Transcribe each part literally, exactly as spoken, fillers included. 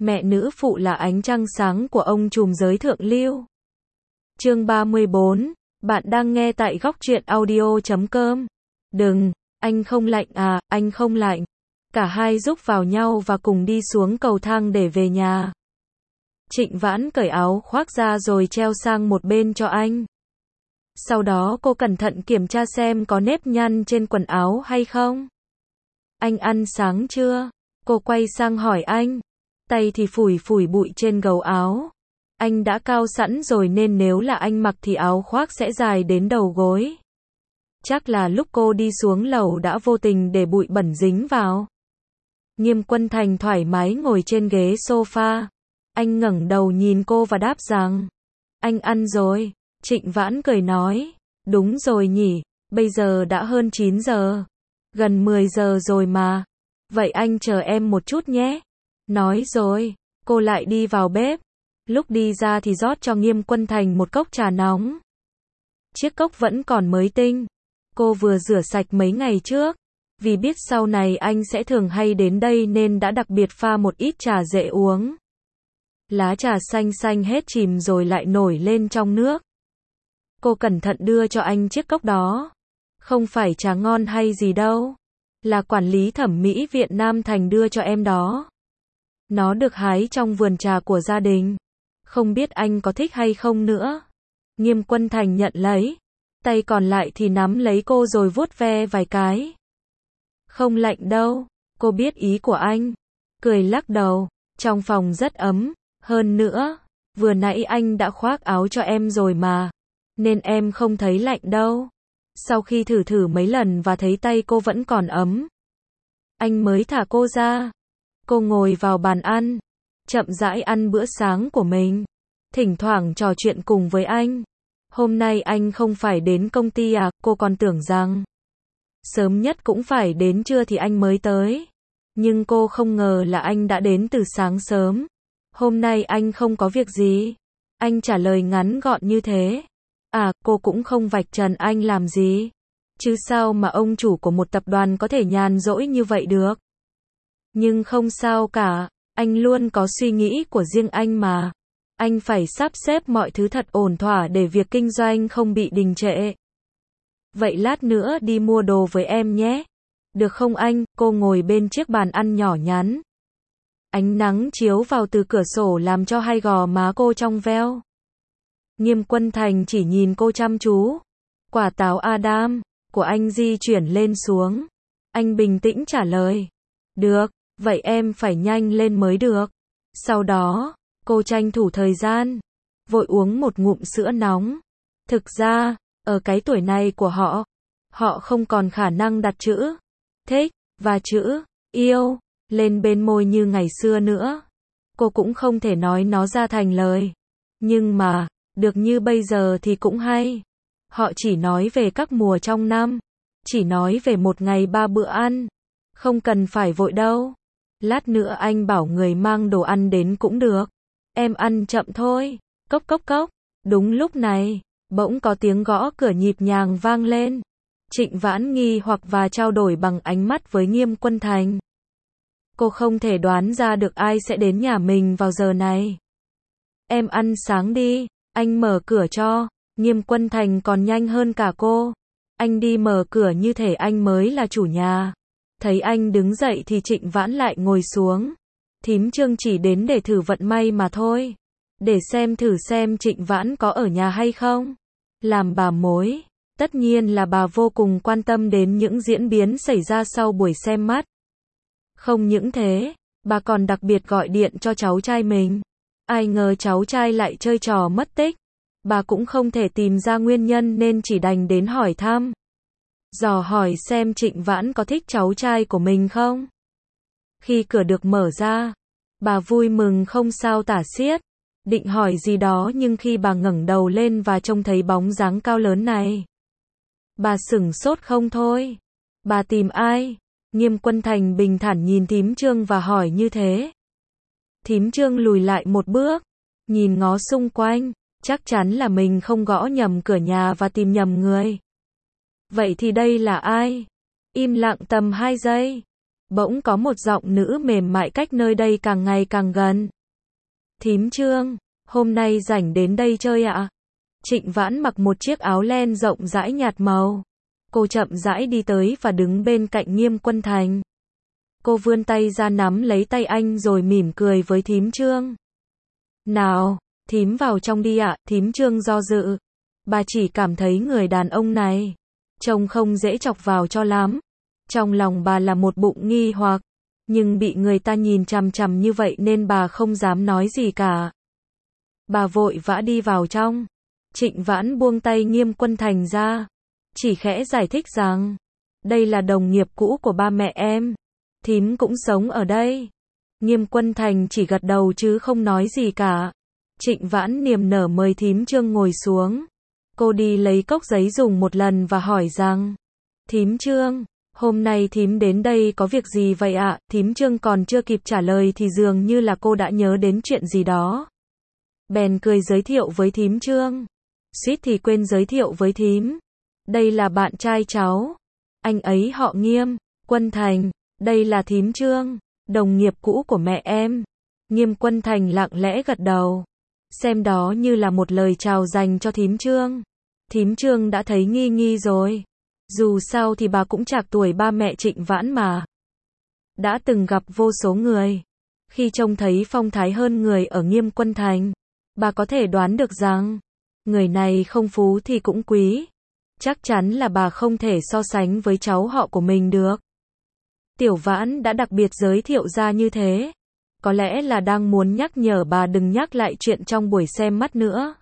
Mẹ nữ phụ là ánh trăng sáng của ông trùm giới thượng lưu. Chương ba mươi bốn, bạn đang nghe tại góc truyện audio chấm com. Đừng, anh không lạnh à, anh không lạnh. Cả hai rúc vào nhau và cùng đi xuống cầu thang để về nhà. Trịnh Vãn cởi áo khoác ra rồi treo sang một bên cho anh. Sau đó cô cẩn thận kiểm tra xem có nếp nhăn trên quần áo hay không. Anh ăn sáng chưa? Cô quay sang hỏi anh. Tay thì phủi phủi bụi trên gấu áo. Anh đã cao sẵn rồi nên nếu là anh mặc thì áo khoác sẽ dài đến đầu gối. Chắc là lúc cô đi xuống lầu đã vô tình để bụi bẩn dính vào. Nghiêm Quân Thành thoải mái ngồi trên ghế sofa. Anh ngẩng đầu nhìn cô và đáp rằng, anh ăn rồi. Trịnh Vãn cười nói, đúng rồi nhỉ, bây giờ đã hơn chín giờ. Gần mười giờ rồi mà. Vậy anh chờ em một chút nhé. Nói rồi, cô lại đi vào bếp. Lúc đi ra thì rót cho Nghiêm Quân Thành một cốc trà nóng. Chiếc cốc vẫn còn mới tinh. Cô vừa rửa sạch mấy ngày trước. Vì biết sau này anh sẽ thường hay đến đây nên đã đặc biệt pha một ít trà dễ uống. Lá trà xanh xanh hết chìm rồi lại nổi lên trong nước. Cô cẩn thận đưa cho anh chiếc cốc đó. Không phải trà ngon hay gì đâu. Là quản lý thẩm mỹ Viện Nam Thành đưa cho em đó. Nó được hái trong vườn trà của gia đình. Không biết anh có thích hay không nữa. Nghiêm Quân Thành nhận lấy. Tay còn lại thì nắm lấy cô rồi vuốt ve vài cái. Không lạnh đâu. Cô biết ý của anh. Cười lắc đầu. Trong phòng rất ấm. Hơn nữa, vừa nãy anh đã khoác áo cho em rồi mà. Nên em không thấy lạnh đâu. Sau khi thử thử mấy lần và thấy tay cô vẫn còn ấm, anh mới thả cô ra. Cô ngồi vào bàn ăn, chậm rãi ăn bữa sáng của mình. Thỉnh thoảng trò chuyện cùng với anh. Hôm nay anh không phải đến công ty à, cô còn tưởng rằng sớm nhất cũng phải đến trưa thì anh mới tới. Nhưng cô không ngờ là anh đã đến từ sáng sớm. Hôm nay anh không có việc gì. Anh trả lời ngắn gọn như thế. À, cô cũng không vạch trần anh làm gì. Chứ sao mà ông chủ của một tập đoàn có thể nhàn rỗi như vậy được. Nhưng không sao cả, anh luôn có suy nghĩ của riêng anh mà. Anh phải sắp xếp mọi thứ thật ổn thỏa để việc kinh doanh không bị đình trệ. Vậy lát nữa đi mua đồ với em nhé. Được không anh? Cô ngồi bên chiếc bàn ăn nhỏ nhắn. Ánh nắng chiếu vào từ cửa sổ làm cho hai gò má cô trong veo. Nghiêm Quân Thành chỉ nhìn cô chăm chú. Quả táo Adam của anh di chuyển lên xuống. Anh bình tĩnh trả lời. Được, vậy em phải nhanh lên mới được. Sau đó, cô tranh thủ thời gian, vội uống một ngụm sữa nóng. Thực ra, ở cái tuổi này của họ, họ không còn khả năng đặt chữ thích và chữ yêu lên bên môi như ngày xưa nữa. Cô cũng không thể nói nó ra thành lời. Nhưng mà, được như bây giờ thì cũng hay. Họ chỉ nói về các mùa trong năm. Chỉ nói về một ngày ba bữa ăn. Không cần phải vội đâu. Lát nữa anh bảo người mang đồ ăn đến cũng được. Em ăn chậm thôi. Cốc cốc cốc. Đúng lúc này, bỗng có tiếng gõ cửa nhịp nhàng vang lên. Trịnh Vãn nghi hoặc và trao đổi bằng ánh mắt với Nghiêm Quân Thành. Cô không thể đoán ra được ai sẽ đến nhà mình vào giờ này. Em ăn sáng đi, anh mở cửa cho. Nghiêm Quân Thành còn nhanh hơn cả cô. Anh đi mở cửa như thể anh mới là chủ nhà. Thấy anh đứng dậy thì Trịnh Vãn lại ngồi xuống. Thím Trương chỉ đến để thử vận may mà thôi. Để xem thử xem Trịnh Vãn có ở nhà hay không. Làm bà mối, tất nhiên là bà vô cùng quan tâm đến những diễn biến xảy ra sau buổi xem mắt. Không những thế, bà còn đặc biệt gọi điện cho cháu trai mình. Ai ngờ cháu trai lại chơi trò mất tích. Bà cũng không thể tìm ra nguyên nhân nên chỉ đành đến hỏi thăm. Dò hỏi xem Trịnh Vãn có thích cháu trai của mình không. Khi cửa được mở ra, bà vui mừng không sao tả xiết. Định hỏi gì đó nhưng khi bà ngẩng đầu lên và trông thấy bóng dáng cao lớn này, bà sửng sốt không thôi. Bà tìm ai? Nghiêm Quân Thành bình thản nhìn thím Trương và hỏi như thế. Thím Trương lùi lại một bước, nhìn ngó xung quanh, chắc chắn là mình không gõ nhầm cửa nhà và tìm nhầm người. Vậy thì đây là ai? Im lặng tầm hai giây. Bỗng có một giọng nữ mềm mại cách nơi đây càng ngày càng gần. Thím Trương, hôm nay rảnh đến đây chơi ạ? Trịnh Vãn mặc một chiếc áo len rộng rãi nhạt màu. Cô chậm rãi đi tới và đứng bên cạnh Nghiêm Quân Thành. Cô vươn tay ra nắm lấy tay anh rồi mỉm cười với thím Trương. Nào, thím vào trong đi ạ. Thím Trương do dự. Bà chỉ cảm thấy người đàn ông này trông không dễ chọc vào cho lắm. Trong lòng bà là một bụng nghi hoặc, nhưng bị người ta nhìn chằm chằm như vậy nên bà không dám nói gì cả. Bà vội vã đi vào trong. Trịnh Vãn buông tay Nghiêm Quân Thành ra, chỉ khẽ giải thích rằng, đây là đồng nghiệp cũ của ba mẹ em, thím cũng sống ở đây. Nghiêm Quân Thành chỉ gật đầu chứ không nói gì cả. Trịnh Vãn niềm nở mời thím Trương ngồi xuống. Cô đi lấy cốc giấy dùng một lần và hỏi rằng, thím Trương, hôm nay thím đến đây có việc gì vậy ạ? Thím Trương còn chưa kịp trả lời thì dường như là cô đã nhớ đến chuyện gì đó. Bèn cười giới thiệu với thím Trương. Suýt thì quên giới thiệu với thím. Đây là bạn trai cháu. Anh ấy họ Nghiêm, Quân Thành. Đây là thím Trương, đồng nghiệp cũ của mẹ em. Nghiêm Quân Thành lặng lẽ gật đầu, xem đó như là một lời chào dành cho thím Trương. Thím Trương đã thấy nghi nghi rồi. Dù sao thì bà cũng trạc tuổi ba mẹ Trịnh Vãn mà. Đã từng gặp vô số người. Khi trông thấy phong thái hơn người ở Nghiêm Quân Thành, bà có thể đoán được rằng, người này không phú thì cũng quý. Chắc chắn là bà không thể so sánh với cháu họ của mình được. Tiểu Vãn đã đặc biệt giới thiệu ra như thế. Có lẽ là đang muốn nhắc nhở bà đừng nhắc lại chuyện trong buổi xem mắt nữa.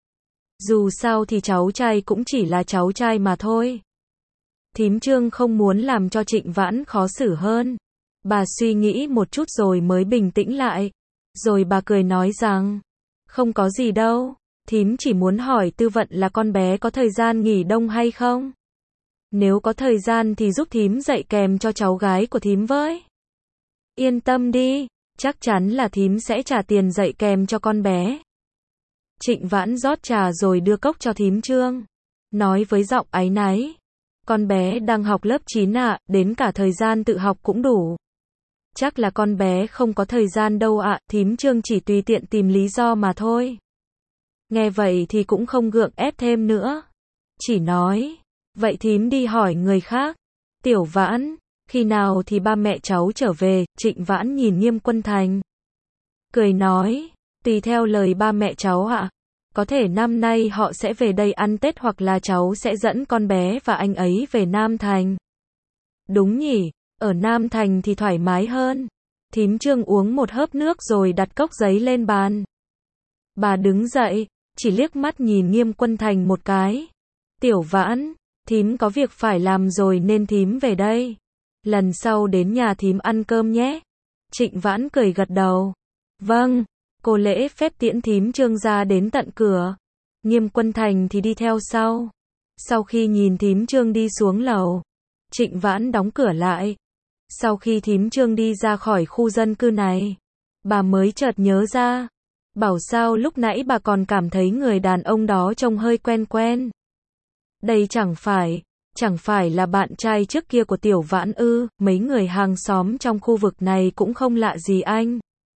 Dù sao thì cháu trai cũng chỉ là cháu trai mà thôi. Thím Trương không muốn làm cho Trịnh Vãn khó xử hơn. Bà suy nghĩ một chút rồi mới bình tĩnh lại. Rồi bà cười nói rằng, không có gì đâu. Thím chỉ muốn hỏi Tư Vận là con bé có thời gian nghỉ đông hay không? Nếu có thời gian thì giúp thím dạy kèm cho cháu gái của thím với. Yên tâm đi, chắc chắn là thím sẽ trả tiền dạy kèm cho con bé. Trịnh Vãn rót trà rồi đưa cốc cho thím Trương. Nói với giọng áy náy. Con bé đang học lớp chín ạ, à, đến cả thời gian tự học cũng đủ. Chắc là con bé không có thời gian đâu ạ, à, thím Trương chỉ tùy tiện tìm lý do mà thôi. Nghe vậy thì cũng không gượng ép thêm nữa. Chỉ nói, vậy thím đi hỏi người khác. Tiểu Vãn, khi nào thì ba mẹ cháu trở về? Trịnh Vãn nhìn Nghiêm Quân Thành, cười nói, tùy theo lời ba mẹ cháu ạ. Có thể năm nay họ sẽ về đây ăn Tết hoặc là cháu sẽ dẫn con bé và anh ấy về Nam Thành. Đúng nhỉ, ở Nam Thành thì thoải mái hơn. Thím Trương uống một hớp nước rồi đặt cốc giấy lên bàn. Bà đứng dậy, chỉ liếc mắt nhìn Nghiêm Quân Thành một cái. Tiểu Vãn, thím có việc phải làm rồi nên thím về đây. Lần sau đến nhà thím ăn cơm nhé. Trịnh Vãn cười gật đầu. Vâng, cô lễ phép tiễn thím Trương ra đến tận cửa. Nghiêm Quân Thành thì đi theo sau. Sau khi nhìn thím Trương đi xuống lầu, Trịnh Vãn đóng cửa lại. Sau khi thím Trương đi ra khỏi khu dân cư này, bà mới chợt nhớ ra. Bảo sao lúc nãy bà còn cảm thấy người đàn ông đó trông hơi quen quen. Đây chẳng phải, chẳng phải là bạn trai trước kia của Tiểu Vãn ư? Mấy người hàng xóm trong khu vực này cũng không lạ gì anh.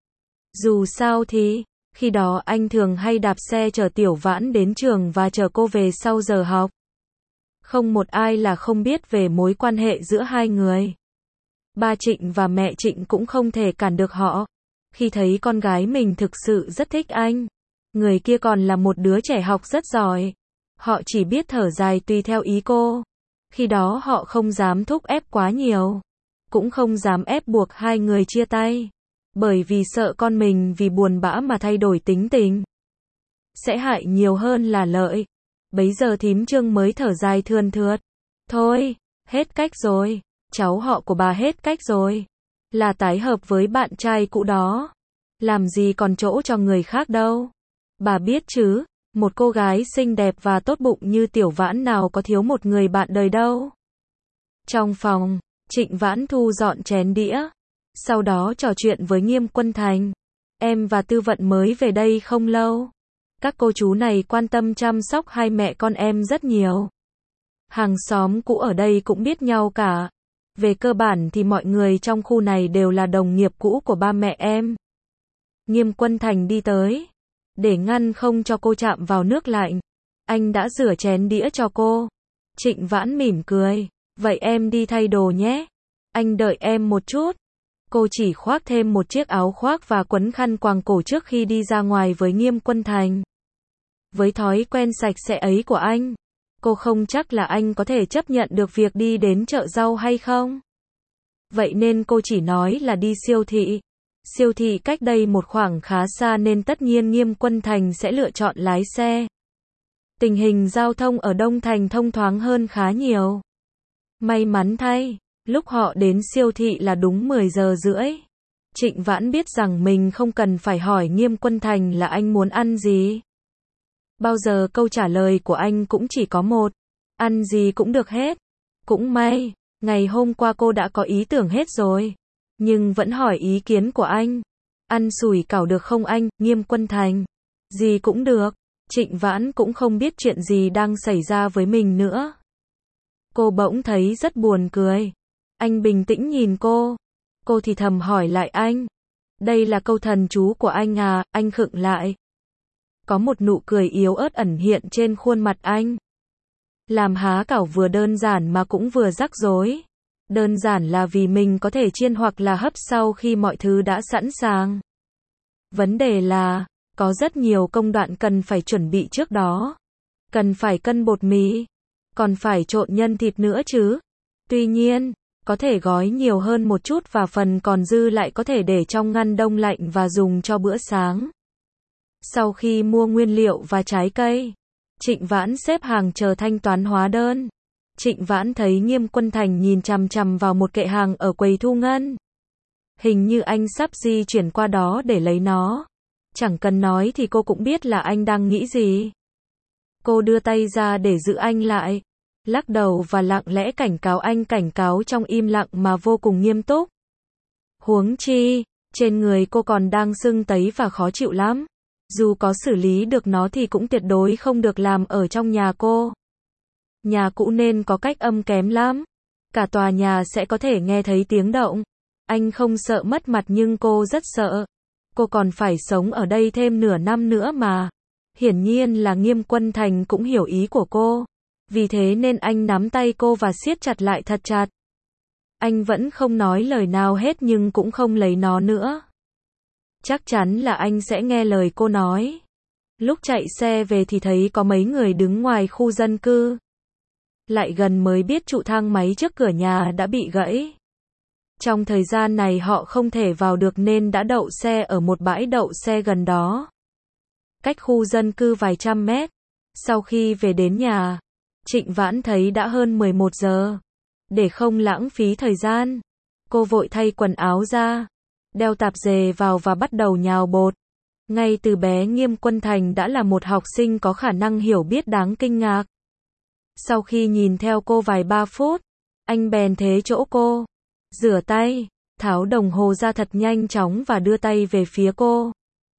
Dù sao thì, khi đó anh thường hay đạp xe chở Tiểu Vãn đến trường và chở cô về sau giờ học. Không một ai là không biết về mối quan hệ giữa hai người. Ba Trịnh và mẹ Trịnh cũng không thể cản được họ. Khi thấy con gái mình thực sự rất thích anh, người kia còn là một đứa trẻ học rất giỏi, họ chỉ biết thở dài tùy theo ý cô. Khi đó họ không dám thúc ép quá nhiều, cũng không dám ép buộc hai người chia tay, bởi vì sợ con mình vì buồn bã mà thay đổi tính tình, sẽ hại nhiều hơn là lợi. Bấy giờ thím Trương mới thở dài thườn thượt. Thôi, hết cách rồi, cháu họ của bà hết cách rồi. Là tái hợp với bạn trai cũ đó. Làm gì còn chỗ cho người khác đâu. Bà biết chứ, một cô gái xinh đẹp và tốt bụng như Tiểu Vãn nào có thiếu một người bạn đời đâu. Trong phòng, Trịnh Vãn thu dọn chén đĩa. Sau đó trò chuyện với Nghiêm Quân Thành. Em và Tư Vận mới về đây không lâu. Các cô chú này quan tâm chăm sóc hai mẹ con em rất nhiều. Hàng xóm cũ ở đây cũng biết nhau cả. Về cơ bản thì mọi người trong khu này đều là đồng nghiệp cũ của ba mẹ em. Nghiêm Quân Thành đi tới. Để ngăn không cho cô chạm vào nước lạnh, anh đã rửa chén đĩa cho cô. Trịnh Vãn mỉm cười. Vậy em đi thay đồ nhé. Anh đợi em một chút. Cô chỉ khoác thêm một chiếc áo khoác và quấn khăn quàng cổ trước khi đi ra ngoài với Nghiêm Quân Thành. Với thói quen sạch sẽ ấy của anh, cô không chắc là anh có thể chấp nhận được việc đi đến chợ rau hay không. Vậy nên cô chỉ nói là đi siêu thị. Siêu thị cách đây một khoảng khá xa nên tất nhiên Nghiêm Quân Thành sẽ lựa chọn lái xe. Tình hình giao thông ở Đông Thành thông thoáng hơn khá nhiều. May mắn thay, lúc họ đến siêu thị là đúng mười giờ rưỡi. Trịnh Vãn biết rằng mình không cần phải hỏi Nghiêm Quân Thành là anh muốn ăn gì. Bao giờ câu trả lời của anh cũng chỉ có một, ăn gì cũng được hết. Cũng may, ngày hôm qua cô đã có ý tưởng hết rồi, nhưng vẫn hỏi ý kiến của anh. Ăn sủi cảo được không anh, Nghiêm Quân Thành? Gì cũng được. Trịnh Vãn cũng không biết chuyện gì đang xảy ra với mình nữa. Cô bỗng thấy rất buồn cười. Anh bình tĩnh nhìn cô. Cô thì thầm hỏi lại anh. Đây là câu thần chú của anh à, anh khựng lại. Có một nụ cười yếu ớt ẩn hiện trên khuôn mặt anh. Làm há cảo vừa đơn giản mà cũng vừa rắc rối. Đơn giản là vì mình có thể chiên hoặc là hấp sau khi mọi thứ đã sẵn sàng. Vấn đề là, có rất nhiều công đoạn cần phải chuẩn bị trước đó. Cần phải cân bột mì, còn phải trộn nhân thịt nữa chứ. Tuy nhiên, có thể gói nhiều hơn một chút và phần còn dư lại có thể để trong ngăn đông lạnh và dùng cho bữa sáng. Sau khi mua nguyên liệu và trái cây, Trịnh Vãn xếp hàng chờ thanh toán hóa đơn. Trịnh Vãn thấy Nghiêm Quân Thành nhìn chằm chằm vào một kệ hàng ở quầy thu ngân. Hình như anh sắp di chuyển qua đó để lấy nó. Chẳng cần nói thì cô cũng biết là anh đang nghĩ gì. Cô đưa tay ra để giữ anh lại, lắc đầu và lặng lẽ cảnh cáo anh, cảnh cáo trong im lặng mà vô cùng nghiêm túc. Huống chi, trên người cô còn đang sưng tấy và khó chịu lắm. Dù có xử lý được nó thì cũng tuyệt đối không được làm ở trong nhà cô. Nhà cũ nên có cách âm kém lắm. Cả tòa nhà sẽ có thể nghe thấy tiếng động. Anh không sợ mất mặt nhưng cô rất sợ. Cô còn phải sống ở đây thêm nửa năm nữa mà. Hiển nhiên là Nghiêm Quân Thành cũng hiểu ý của cô. Vì thế nên anh nắm tay cô và siết chặt lại thật chặt. Anh vẫn không nói lời nào hết nhưng cũng không lấy nó nữa. Chắc chắn là anh sẽ nghe lời cô nói. Lúc chạy xe về thì thấy có mấy người đứng ngoài khu dân cư. Lại gần mới biết trụ thang máy trước cửa nhà đã bị gãy. Trong thời gian này họ không thể vào được nên đã đậu xe ở một bãi đậu xe gần đó. Cách khu dân cư vài trăm mét. Sau khi về đến nhà, Trịnh Vãn thấy đã hơn mười một giờ. Để không lãng phí thời gian, cô vội thay quần áo ra, đeo tạp dề vào và bắt đầu nhào bột. Ngay từ bé Nghiêm Quân Thành đã là một học sinh có khả năng hiểu biết đáng kinh ngạc. Sau khi nhìn theo cô vài ba phút, anh bèn thế chỗ cô. Rửa tay, tháo đồng hồ ra thật nhanh chóng và đưa tay về phía cô.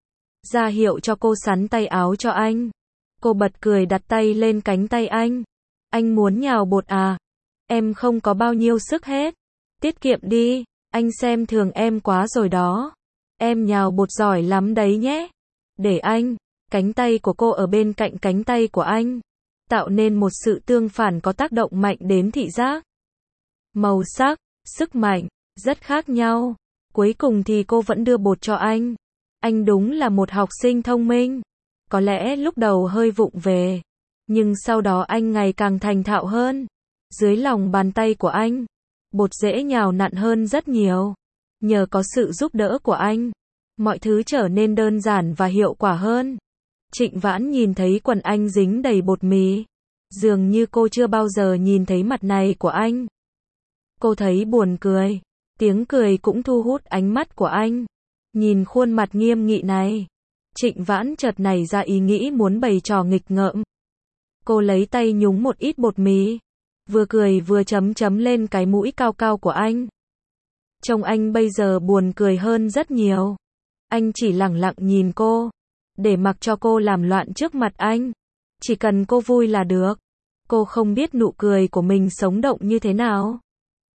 Ra hiệu cho cô xắn tay áo cho anh. Cô bật cười đặt tay lên cánh tay anh. Anh muốn nhào bột à? Em không có bao nhiêu sức hết. Tiết kiệm đi, anh xem thường em quá rồi đó. Em nhào bột giỏi lắm đấy nhé. Để anh, cánh tay của cô ở bên cạnh cánh tay của anh, tạo nên một sự tương phản có tác động mạnh đến thị giác. Màu sắc, sức mạnh, rất khác nhau. Cuối cùng thì cô vẫn đưa bột cho anh. Anh đúng là một học sinh thông minh. Có lẽ lúc đầu hơi vụng về, nhưng sau đó anh ngày càng thành thạo hơn. Dưới lòng bàn tay của anh, bột dễ nhào nặn hơn rất nhiều. Nhờ có sự giúp đỡ của anh, mọi thứ trở nên đơn giản và hiệu quả hơn. Trịnh Vãn nhìn thấy quần anh dính đầy bột mì. Dường như cô chưa bao giờ nhìn thấy mặt này của anh. Cô thấy buồn cười. Tiếng cười cũng thu hút ánh mắt của anh. Nhìn khuôn mặt nghiêm nghị này, Trịnh Vãn chợt nảy ra ý nghĩ muốn bày trò nghịch ngợm. Cô lấy tay nhúng một ít bột mì, vừa cười vừa chấm chấm lên cái mũi cao cao của anh. Trông anh bây giờ buồn cười hơn rất nhiều. Anh chỉ lẳng lặng nhìn cô, để mặc cho cô làm loạn trước mặt anh. Chỉ cần cô vui là được. Cô không biết nụ cười của mình sống động như thế nào.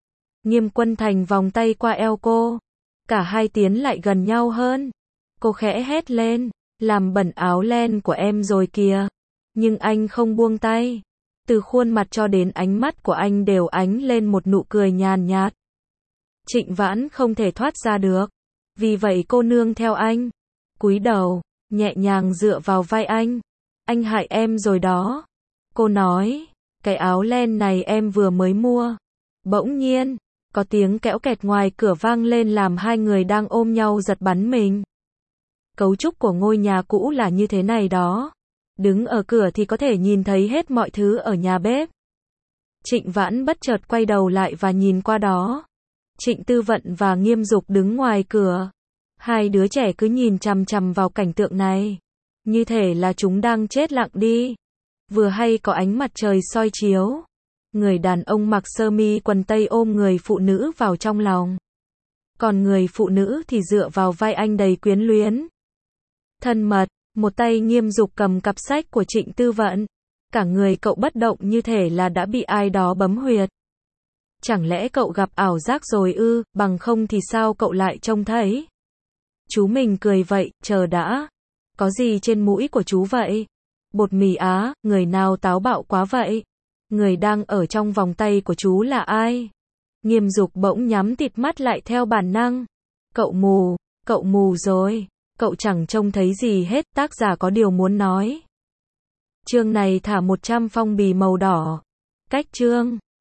Nghiêm Quân Thành vòng tay qua eo cô. Cả hai tiến lại gần nhau hơn. Cô khẽ hét lên, làm bẩn áo len của em rồi kìa. Nhưng anh không buông tay. Từ khuôn mặt cho đến ánh mắt của anh đều ánh lên một nụ cười nhàn nhạt. Trịnh Vãn không thể thoát ra được. Vì vậy cô nương theo anh. Cúi đầu, nhẹ nhàng dựa vào vai anh. Anh hại em rồi đó. Cô nói, cái áo len này em vừa mới mua. Bỗng nhiên, có tiếng kẽo kẹt ngoài cửa vang lên làm hai người đang ôm nhau giật bắn mình. Cấu trúc của ngôi nhà cũ là như thế này đó. Đứng ở cửa thì có thể nhìn thấy hết mọi thứ ở nhà bếp. Trịnh Vãn bất chợt quay đầu lại và nhìn qua đó. Trịnh Tư Vận và Nghiêm Dục đứng ngoài cửa. Hai đứa trẻ cứ nhìn chằm chằm vào cảnh tượng này. Như thể là chúng đang chết lặng đi. Vừa hay có ánh mặt trời soi chiếu. Người đàn ông mặc sơ mi quần tây ôm người phụ nữ vào trong lòng. Còn người phụ nữ thì dựa vào vai anh đầy quyến luyến. Thân mật, một tay Nghiêm Dục cầm cặp sách của Trịnh Tư Vận. Cả người cậu bất động như thể là đã bị ai đó bấm huyệt. Chẳng lẽ cậu gặp ảo giác rồi ư, bằng không thì sao cậu lại trông thấy? Chú mình cười vậy, chờ đã. Có gì trên mũi của chú vậy? Bột mì á, người nào táo bạo quá vậy? Người đang ở trong vòng tay của chú là ai? Nghiêm Dục bỗng nhắm tịt mắt lại theo bản năng. Cậu mù, cậu mù rồi. Cậu chẳng trông thấy gì hết, tác giả có điều muốn nói. Chương này thả một trăm phong bì màu đỏ. Cách chương